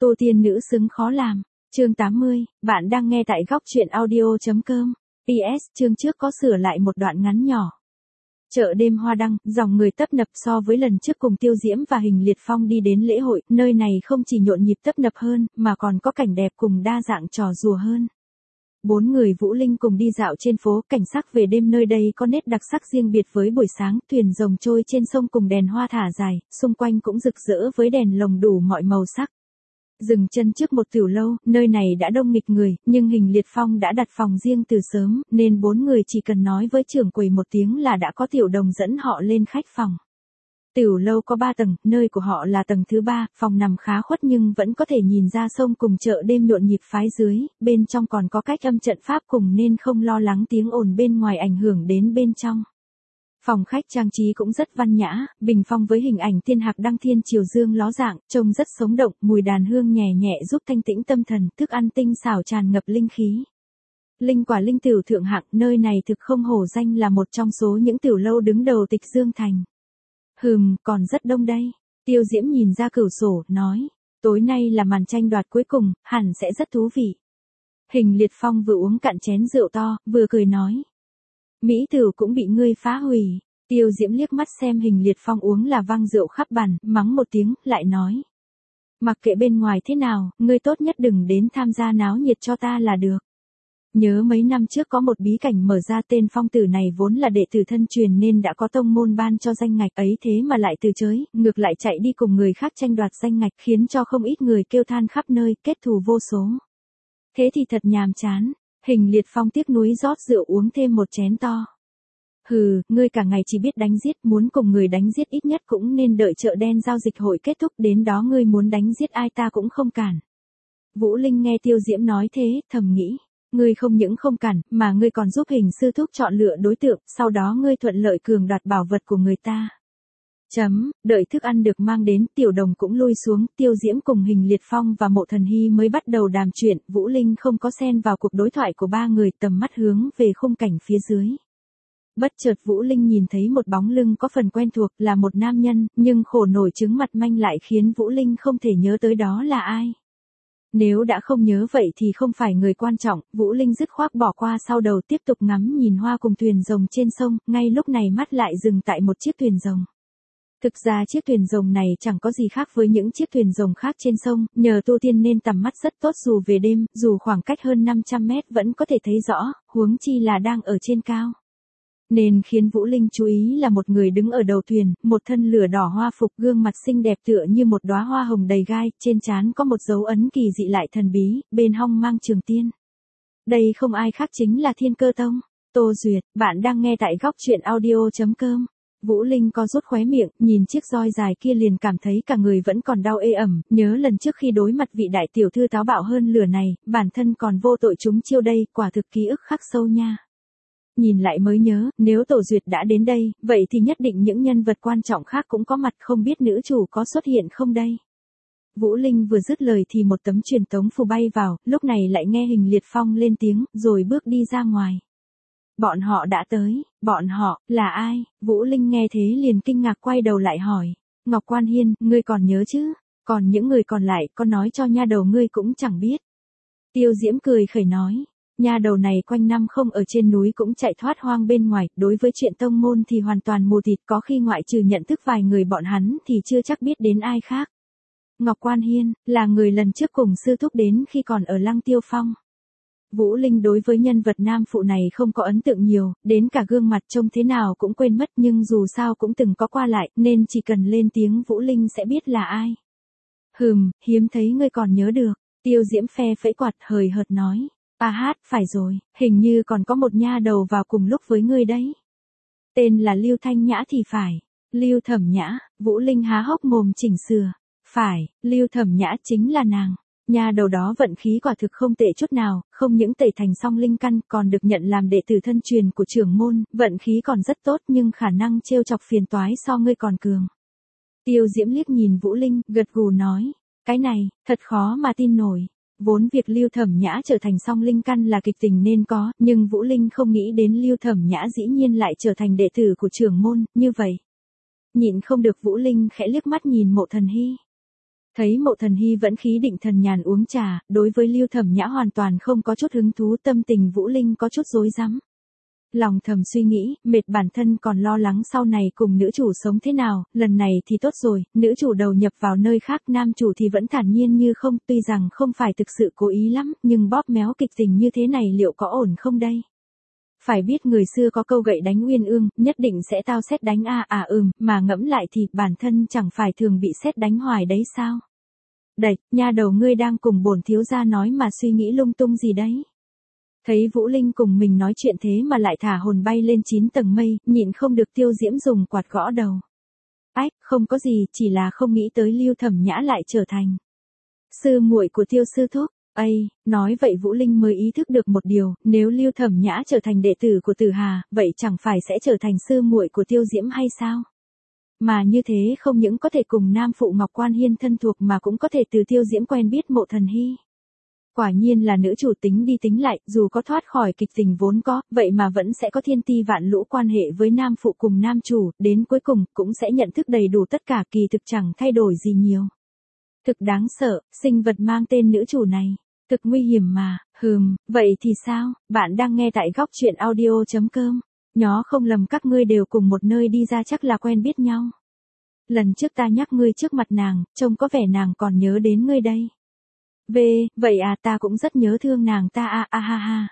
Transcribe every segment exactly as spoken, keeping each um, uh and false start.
Tô tiên nữ xứng khó làm. Chương tám mươi, bạn đang nghe tại góc truyện audio.com. pê ét chương trước có sửa lại một đoạn ngắn nhỏ. Chợ đêm Hoa Đăng, dòng người tấp nập so với lần trước cùng Tiêu Diễm và Hình Liệt Phong đi đến lễ hội, nơi này không chỉ nhộn nhịp tấp nập hơn, mà còn có cảnh đẹp cùng đa dạng trò rùa hơn. Bốn người Vũ Linh cùng đi dạo trên phố, cảnh sắc về đêm nơi đây có nét đặc sắc riêng biệt với buổi sáng, thuyền rồng trôi trên sông cùng đèn hoa thả dài, xung quanh cũng rực rỡ với đèn lồng đủ mọi màu sắc. Dừng chân trước một tiểu lâu, nơi này đã đông nghịch người, nhưng Hình Liệt Phong đã đặt phòng riêng từ sớm, nên bốn người chỉ cần nói với trưởng quầy một tiếng là đã có tiểu đồng dẫn họ lên khách phòng. Tiểu lâu có ba tầng, nơi của họ là tầng thứ ba, phòng nằm khá khuất nhưng vẫn có thể nhìn ra sông cùng chợ đêm nhộn nhịp phái dưới, bên trong còn có cách âm trận pháp cùng nên không lo lắng tiếng ồn bên ngoài ảnh hưởng đến bên trong. Phòng khách trang trí cũng rất văn nhã, bình phong với hình ảnh thiên hạc đăng thiên chiều dương ló dạng, trông rất sống động, mùi đàn hương nhẹ nhẹ giúp thanh tĩnh tâm thần, thức ăn tinh xảo tràn ngập linh khí. Linh quả linh tiểu thượng hạng, nơi này thực không hổ danh là một trong số những tiểu lâu đứng đầu Tịch Dương Thành. Hừm, còn rất đông đây. Tiêu Diễm nhìn ra cửa sổ, nói, tối nay là màn tranh đoạt cuối cùng, hẳn sẽ rất thú vị. Hình Liệt Phong vừa uống cạn chén rượu to, vừa cười nói. Mỹ tử cũng bị ngươi phá hủy. Tiêu Diễm liếc mắt xem Hình Liệt Phong uống là văng rượu khắp bàn, mắng một tiếng, lại nói. Mặc kệ bên ngoài thế nào, ngươi tốt nhất đừng đến tham gia náo nhiệt cho ta là được. Nhớ mấy năm trước có một bí cảnh mở ra, tên Phong tử này vốn là đệ tử thân truyền nên đã có tông môn ban cho danh ngạch ấy, thế mà lại từ chối, ngược lại chạy đi cùng người khác tranh đoạt danh ngạch, khiến cho không ít người kêu than khắp nơi, kết thù vô số. Thế thì thật nhàm chán. Hình Liệt Phong tiếc nuối rót rượu uống thêm một chén to. Hừ, ngươi cả ngày chỉ biết đánh giết, muốn cùng người đánh giết ít nhất cũng nên đợi chợ đen giao dịch hội kết thúc, đến đó ngươi muốn đánh giết ai ta cũng không cản. Vũ Linh nghe Tiêu Diễm nói thế, thầm nghĩ, ngươi không những không cản, mà ngươi còn giúp Hình sư thúc chọn lựa đối tượng, sau đó ngươi thuận lợi cường đoạt bảo vật của người ta. Chấm, đợi thức ăn được mang đến, tiểu đồng cũng lui xuống, Tiêu Diễm cùng Hình Liệt Phong và Mộ Thần Hy mới bắt đầu đàm chuyện, Vũ Linh không có xen vào cuộc đối thoại của ba người, tầm mắt hướng về khung cảnh phía dưới. Bất chợt Vũ Linh nhìn thấy một bóng lưng có phần quen thuộc, là một nam nhân, nhưng khổ nổi chứng mặt manh lại khiến Vũ Linh không thể nhớ tới đó là ai. Nếu đã không nhớ vậy thì không phải người quan trọng, Vũ Linh dứt khoát bỏ qua sau đầu, tiếp tục ngắm nhìn hoa cùng thuyền rồng trên sông, ngay lúc này mắt lại dừng tại một chiếc thuyền rồng. Thực ra chiếc thuyền rồng này chẳng có gì khác với những chiếc thuyền rồng khác trên sông, nhờ tu tiên nên tầm mắt rất tốt dù về đêm, dù khoảng cách hơn năm trăm mét vẫn có thể thấy rõ, huống chi là đang ở trên cao. Nên khiến Vũ Linh chú ý là một người đứng ở đầu thuyền, một thân lửa đỏ hoa phục, gương mặt xinh đẹp tựa như một đóa hoa hồng đầy gai, trên trán có một dấu ấn kỳ dị lại thần bí, bên hông mang trường tiên. Đây không ai khác chính là Thiên Cơ Tông. Tô Duyệt, bạn đang nghe tại góc truyện audio.com. Vũ Linh co rút khóe miệng, nhìn chiếc roi dài kia liền cảm thấy cả người vẫn còn đau ê ẩm, nhớ lần trước khi đối mặt vị đại tiểu thư táo bạo hơn lửa này, bản thân còn vô tội chúng chiêu đây, quả thực ký ức khắc sâu nha. Nhìn lại mới nhớ, nếu Tổ Duyệt đã đến đây, vậy thì nhất định những nhân vật quan trọng khác cũng có mặt, không biết nữ chủ có xuất hiện không đây. Vũ Linh vừa dứt lời thì một tấm truyền tống phù bay vào, lúc này lại nghe Hình Liệt Phong lên tiếng, rồi bước đi ra ngoài. Bọn họ đã tới, bọn họ, là ai? Vũ Linh nghe thế liền kinh ngạc quay đầu lại hỏi. Ngọc Quan Hiên, ngươi còn nhớ chứ? Còn những người còn lại, con nói cho nha đầu ngươi cũng chẳng biết. Tiêu Diễm cười khẩy nói. Nha đầu này quanh năm không ở trên núi cũng chạy thoát hoang bên ngoài, đối với chuyện tông môn thì hoàn toàn mù tịt, có khi ngoại trừ nhận thức vài người bọn hắn thì chưa chắc biết đến ai khác. Ngọc Quan Hiên, là người lần trước cùng sư thúc đến khi còn ở Lăng Tiêu Phong. Vũ Linh đối với nhân vật nam phụ này không có ấn tượng nhiều, đến cả gương mặt trông thế nào cũng quên mất, nhưng dù sao cũng từng có qua lại, nên chỉ cần lên tiếng Vũ Linh sẽ biết là ai. Hừm, hiếm thấy ngươi còn nhớ được. Tiêu Diễm phe phẩy quạt hời hợt nói. À hát, phải rồi, hình như còn có một nha đầu vào cùng lúc với ngươi đấy. Tên là Lưu Thanh Nhã thì phải. Lưu Thẩm Nhã, Vũ Linh há hốc mồm chỉnh sửa. Phải, Lưu Thẩm Nhã chính là nàng. Nha đầu đó vận khí quả thực không tệ chút nào, không những tẩy thành song linh căn còn được nhận làm đệ tử thân truyền của trưởng môn, vận khí còn rất tốt nhưng khả năng trêu chọc phiền toái so ngươi còn cường. Tiêu Diễm liếc nhìn Vũ Linh, gật gù nói, cái này, thật khó mà tin nổi. Vốn việc Lưu Thẩm Nhã trở thành song linh căn là kịch tình nên có, nhưng Vũ Linh không nghĩ đến Lưu Thẩm Nhã dĩ nhiên lại trở thành đệ tử của trưởng môn, như vậy. Nhịn không được Vũ Linh khẽ liếc mắt nhìn Mộ Thần Hy. Thấy Mộ Thần Hy vẫn khí định thần nhàn uống trà, đối với Lưu Thẩm Nhã hoàn toàn không có chút hứng thú, tâm tình Vũ Linh có chút rối rắm. Lòng thầm suy nghĩ, mệt bản thân còn lo lắng sau này cùng nữ chủ sống thế nào, lần này thì tốt rồi, nữ chủ đầu nhập vào nơi khác, nam chủ thì vẫn thản nhiên như không, tuy rằng không phải thực sự cố ý lắm, nhưng bóp méo kịch tình như thế này liệu có ổn không đây? Phải biết người xưa có câu gậy đánh uyên ương, nhất định sẽ tao sét đánh a à, à ừm, mà ngẫm lại thì bản thân chẳng phải thường bị sét đánh hoài đấy sao? Đẩy, nha đầu ngươi đang cùng bổn thiếu gia nói mà suy nghĩ lung tung gì đấy? Thấy Vũ Linh cùng mình nói chuyện thế mà lại thả hồn bay lên chín tầng mây, nhịn không được Tiêu Diễm dùng quạt gõ đầu. Ách, không có gì, chỉ là không nghĩ tới Lưu Thẩm Nhã lại trở thành sư muội của Tiêu sư thúc. Ây, nói vậy Vũ Linh mới ý thức được một điều, nếu Lưu Thẩm Nhã trở thành đệ tử của Tử Hà, vậy chẳng phải sẽ trở thành sư muội của Tiêu Diễm hay sao? Mà như thế không những có thể cùng nam phụ Ngọc Quan Hiên thân thuộc mà cũng có thể từ Tiêu Diễm quen biết Mộ Thần Hy. Quả nhiên là nữ chủ tính đi tính lại, dù có thoát khỏi kịch tình vốn có, vậy mà vẫn sẽ có thiên ti vạn lũ quan hệ với nam phụ cùng nam chủ, đến cuối cùng cũng sẽ nhận thức đầy đủ tất cả, kỳ thực chẳng thay đổi gì nhiều. Thực đáng sợ, sinh vật mang tên nữ chủ này, thực nguy hiểm mà, hừm, vậy thì sao, bạn đang nghe tại góc truyện audio chấm com, nhó không lầm các ngươi đều cùng một nơi đi ra chắc là quen biết nhau. Lần trước ta nhắc ngươi trước mặt nàng, trông có vẻ nàng còn nhớ đến ngươi đây. Về, vậy à, ta cũng rất nhớ thương nàng ta a a ha ha.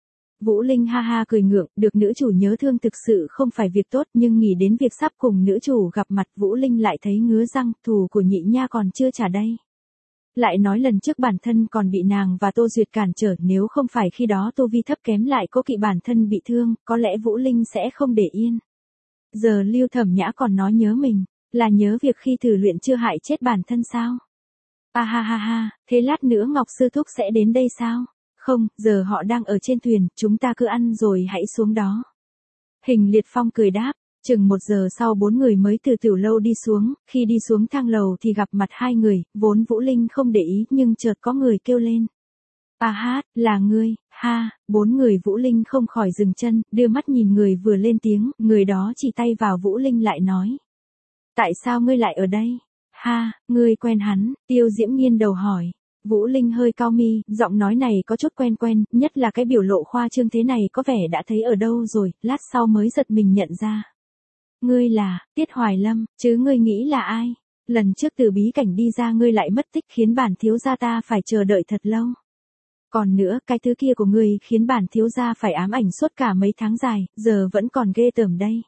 Vũ Linh ha ha cười ngượng, được nữ chủ nhớ thương thực sự không phải việc tốt, nhưng nghĩ đến việc sắp cùng nữ chủ gặp mặt Vũ Linh lại thấy ngứa răng, thù của nhị nha còn chưa trả đây. Lại nói lần trước bản thân còn bị nàng và Tô Duyệt cản trở, nếu không phải khi đó Tô Vi thấp kém lại cố kỵ bản thân bị thương, có lẽ Vũ Linh sẽ không để yên. Giờ Lưu Thẩm Nhã còn nói nhớ mình, là nhớ việc khi thử luyện chưa hại chết bản thân sao? À ha ha ha, thế lát nữa Ngọc Sư Thúc sẽ đến đây sao? Không, giờ họ đang ở trên thuyền, chúng ta cứ ăn rồi hãy xuống đó. Hình Liệt Phong cười đáp, chừng một giờ sau bốn người mới từ tiểu lâu đi xuống, khi đi xuống thang lầu thì gặp mặt hai người, vốn Vũ Linh không để ý nhưng chợt có người kêu lên. À hát, là ngươi, ha, bốn người Vũ Linh không khỏi dừng chân, đưa mắt nhìn người vừa lên tiếng, người đó chỉ tay vào Vũ Linh lại nói. Tại sao ngươi lại ở đây? Ha, ngươi quen hắn, Tiêu Diễm nghiêng đầu hỏi. Vũ Linh hơi cau mi, giọng nói này có chút quen quen, nhất là cái biểu lộ khoa trương thế này có vẻ đã thấy ở đâu rồi, lát sau mới giật mình nhận ra. Ngươi là, Tiết Hoài Lâm, chứ ngươi nghĩ là ai? Lần trước từ bí cảnh đi ra ngươi lại mất tích khiến bản thiếu gia ta phải chờ đợi thật lâu. Còn nữa, cái thứ kia của ngươi khiến bản thiếu gia phải ám ảnh suốt cả mấy tháng dài, giờ vẫn còn ghê tởm đây.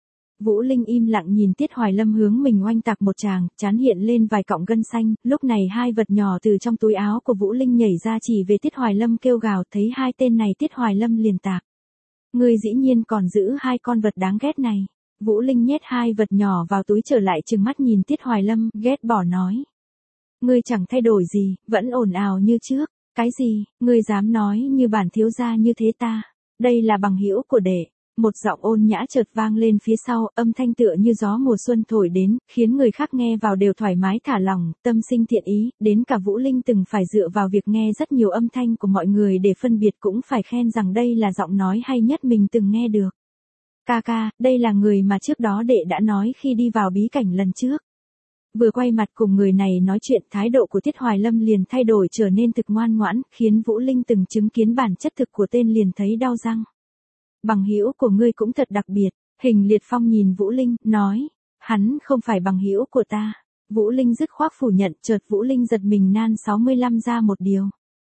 Vũ Linh im lặng nhìn Tiết Hoài Lâm hướng mình oanh tạc một tràng, trán hiện lên vài cọng gân xanh, lúc này hai vật nhỏ từ trong túi áo của Vũ Linh nhảy ra chỉ về Tiết Hoài Lâm kêu gào, thấy hai tên này Tiết Hoài Lâm liền tạc. Ngươi dĩ nhiên còn giữ hai con vật đáng ghét này. Vũ Linh nhét hai vật nhỏ vào túi trở lại trừng mắt nhìn Tiết Hoài Lâm, ghét bỏ nói. Ngươi chẳng thay đổi gì, vẫn ồn ào như trước, cái gì, ngươi dám nói như bản thiếu gia như thế ta, đây là bằng hữu của đệ. Một giọng ôn nhã chợt vang lên phía sau, âm thanh tựa như gió mùa xuân thổi đến, khiến người khác nghe vào đều thoải mái thả lỏng, tâm sinh thiện ý, đến cả Vũ Linh từng phải dựa vào việc nghe rất nhiều âm thanh của mọi người để phân biệt cũng phải khen rằng đây là giọng nói hay nhất mình từng nghe được. Ca ca, đây là người mà trước đó đệ đã nói khi đi vào bí cảnh lần trước. Vừa quay mặt cùng người này nói chuyện, thái độ của Tiết Hoài Lâm liền thay đổi trở nên thực ngoan ngoãn, khiến Vũ Linh từng chứng kiến bản chất thực của tên liền thấy đau răng. Bằng hữu của ngươi cũng thật đặc biệt, Hình Liệt Phong nhìn Vũ Linh, nói, hắn không phải bằng hữu của ta. Vũ Linh dứt khoát phủ nhận, chợt Vũ Linh giật mình nan sáu mươi lăm ra một điều.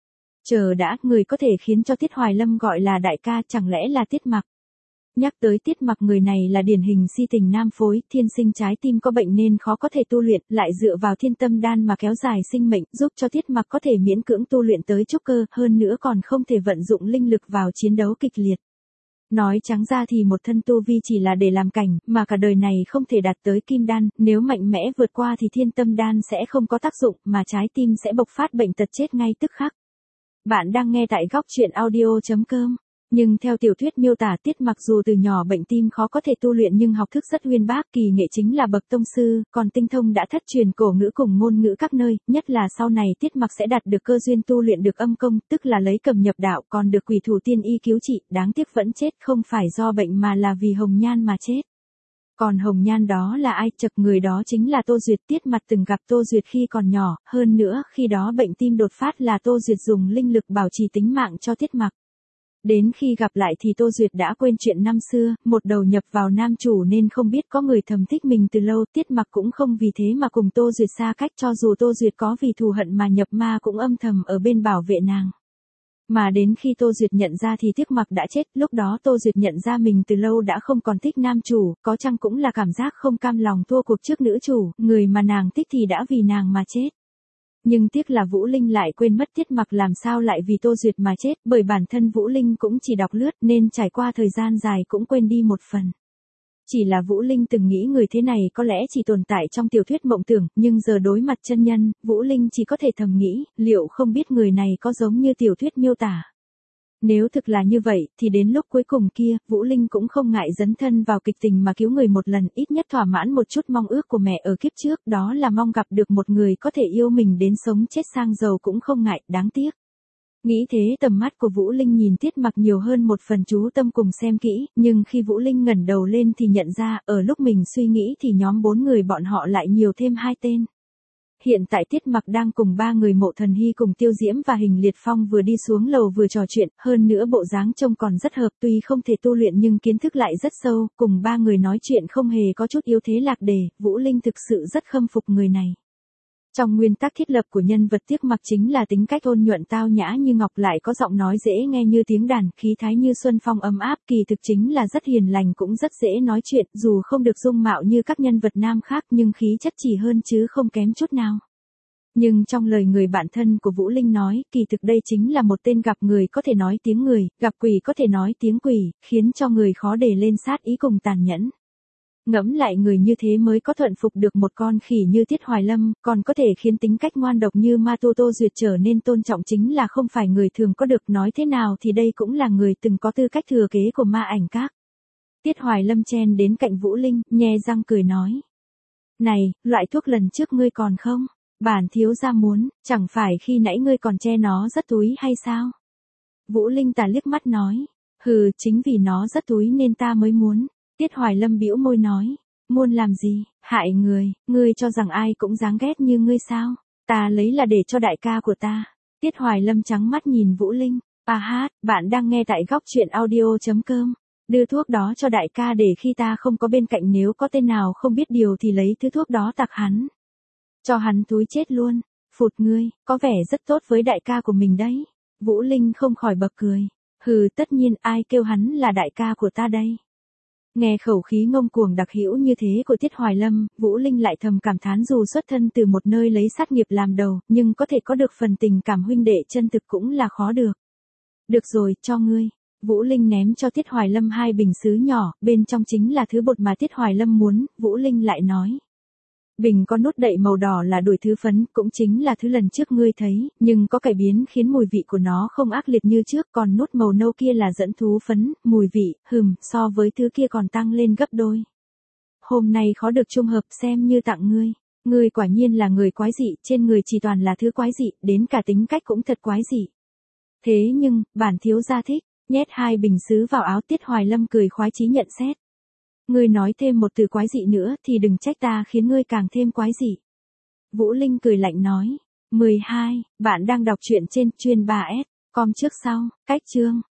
Chờ đã, người có thể khiến cho Tiết Hoài Lâm gọi là đại ca chẳng lẽ là Tiết Mặc. Nhắc tới Tiết Mặc, người này là điển hình si tình nam phối, thiên sinh trái tim có bệnh nên khó có thể tu luyện, lại dựa vào thiên tâm đan mà kéo dài sinh mệnh, giúp cho Tiết Mặc có thể miễn cưỡng tu luyện tới trúc cơ, hơn nữa còn không thể vận dụng linh lực vào chiến đấu kịch liệt. Nói trắng ra thì một thân tu vi chỉ là để làm cảnh, mà cả đời này không thể đạt tới kim đan, nếu mạnh mẽ vượt qua thì thiên tâm đan sẽ không có tác dụng, mà trái tim sẽ bộc phát bệnh tật chết ngay tức khắc. Bạn đang nghe tại góc truyện audio chấm com. Nhưng theo tiểu thuyết miêu tả, Tiết Mặc dù từ nhỏ bệnh tim khó có thể tu luyện nhưng học thức rất uyên bác, kỳ nghệ chính là bậc tông sư, còn tinh thông đã thất truyền cổ ngữ cùng ngôn ngữ các nơi, nhất là sau này Tiết Mặc sẽ đạt được cơ duyên tu luyện được âm công, tức là lấy cầm nhập đạo, còn được quỷ thủ tiên y cứu trị, đáng tiếc vẫn chết, không phải do bệnh mà là vì hồng nhan mà chết. Còn Hồng Nhan đó là ai? Chật, người đó chính là Tô Duyệt. Tiết Mặt từng gặp Tô Duyệt khi còn nhỏ, hơn nữa khi đó bệnh tim đột phát là Tô Duyệt dùng linh lực bảo trì tính mạng cho Tiết Mặc. Đến khi gặp lại thì Tô Duyệt đã quên chuyện năm xưa, một đầu nhập vào nam chủ nên không biết có người thầm thích mình từ lâu. Tiết Mặc cũng không vì thế mà cùng Tô Duyệt xa cách, cho dù Tô Duyệt có vì thù hận mà nhập ma cũng âm thầm ở bên bảo vệ nàng. Mà đến khi Tô Duyệt nhận ra thì Tiết Mặc đã chết, lúc đó Tô Duyệt nhận ra mình từ lâu đã không còn thích nam chủ, có chăng cũng là cảm giác không cam lòng thua cuộc trước nữ chủ, người mà nàng thích thì đã vì nàng mà chết. Nhưng tiếc là Vũ Linh lại quên mất Tiết Mặc làm sao lại vì Tô Duyệt mà chết, bởi bản thân Vũ Linh cũng chỉ đọc lướt nên trải qua thời gian dài cũng quên đi một phần. Chỉ là Vũ Linh từng nghĩ người thế này có lẽ chỉ tồn tại trong tiểu thuyết mộng tưởng, nhưng giờ đối mặt chân nhân, Vũ Linh chỉ có thể thầm nghĩ, liệu không biết người này có giống như tiểu thuyết miêu tả. Nếu thực là như vậy, thì đến lúc cuối cùng kia, Vũ Linh cũng không ngại dấn thân vào kịch tình mà cứu người một lần, ít nhất thỏa mãn một chút mong ước của mẹ ở kiếp trước, đó là mong gặp được một người có thể yêu mình đến sống chết sang giàu cũng không ngại, đáng tiếc. Nghĩ thế tầm mắt của Vũ Linh nhìn Tiết Mặc nhiều hơn một phần chú tâm cùng xem kỹ, nhưng khi Vũ Linh ngẩng đầu lên thì nhận ra, ở lúc mình suy nghĩ thì nhóm bốn người bọn họ lại nhiều thêm hai tên. Hiện tại Tiết Mặc đang cùng ba người Mộ Thần Hy cùng Tiêu Diễm và Hình Liệt Phong vừa đi xuống lầu vừa trò chuyện, hơn nữa bộ dáng trông còn rất hợp, tuy không thể tu luyện nhưng kiến thức lại rất sâu, cùng ba người nói chuyện không hề có chút yếu thế lạc đề, Vũ Linh thực sự rất khâm phục người này. Trong nguyên tắc thiết lập của nhân vật Tiết Mặc chính là tính cách ôn nhuận tao nhã như ngọc, lại có giọng nói dễ nghe như tiếng đàn, khí thái như xuân phong ấm áp, kỳ thực chính là rất hiền lành cũng rất dễ nói chuyện, dù không được dung mạo như các nhân vật nam khác nhưng khí chất chỉ hơn chứ không kém chút nào. Nhưng trong lời người bạn thân của Vũ Linh nói, kỳ thực đây chính là một tên gặp người có thể nói tiếng người, gặp quỷ có thể nói tiếng quỷ, khiến cho người khó để lên sát ý cùng tàn nhẫn. Ngẫm lại, người như thế mới có thuận phục được một con khỉ như Tiết Hoài Lâm, còn có thể khiến tính cách ngoan độc như Ma Tô Tô Duyệt trở nên tôn trọng, chính là không phải người thường có được. Nói thế nào thì đây cũng là người từng có tư cách thừa kế của Ma Ảnh Các. Tiết Hoài Lâm chen đến cạnh Vũ Linh, nhe răng cười nói. Này, loại thuốc lần trước ngươi còn không? Bản thiếu gia muốn, chẳng phải khi nãy ngươi còn che nó rất túi hay sao? Vũ Linh tà liếc mắt nói. Hừ, chính vì nó rất túi nên ta mới muốn. Tiết Hoài Lâm bĩu môi nói, muốn làm gì, hại người, ngươi cho rằng ai cũng dáng ghét như ngươi sao, ta lấy là để cho đại ca của ta. Tiết Hoài Lâm trắng mắt nhìn Vũ Linh, à hát, bạn đang nghe tại góc truyện audio.com, đưa thuốc đó cho đại ca để khi ta không có bên cạnh nếu có tên nào không biết điều thì lấy thứ thuốc đó tặc hắn. Cho hắn túi chết luôn, phụt ngươi, có vẻ rất tốt với đại ca của mình đấy. Vũ Linh không khỏi bật cười, hừ, tất nhiên, ai kêu hắn là đại ca của ta đây. Nghe khẩu khí ngông cuồng đặc hữu như thế của Tiết Hoài Lâm, Vũ Linh lại thầm cảm thán, dù xuất thân từ một nơi lấy sát nghiệp làm đầu, nhưng có thể có được phần tình cảm huynh đệ chân thực cũng là khó được. Được rồi, cho ngươi. Vũ Linh ném cho Tiết Hoài Lâm hai bình sứ nhỏ, bên trong chính là thứ bột mà Tiết Hoài Lâm muốn, Vũ Linh lại nói. Bình có nút đậy màu đỏ là đuổi thứ phấn, cũng chính là thứ lần trước ngươi thấy, nhưng có cải biến khiến mùi vị của nó không ác liệt như trước, còn nút màu nâu kia là dẫn thú phấn, mùi vị, hừm, so với thứ kia còn tăng lên gấp đôi. Hôm nay khó được trung hợp, xem như tặng ngươi. Ngươi quả nhiên là người quái dị, trên người chỉ toàn là thứ quái dị, đến cả tính cách cũng thật quái dị. Thế nhưng, bản thiếu gia thích, nhét hai bình sứ vào áo. Tiết Hoài Lâm cười khoái chí nhận xét. Ngươi nói thêm một từ quái dị nữa thì đừng trách ta khiến ngươi càng thêm quái dị. Vũ Linh cười lạnh nói. mười hai, bạn đang đọc truyện trên chuyên ba S, com trước sau, cách chương.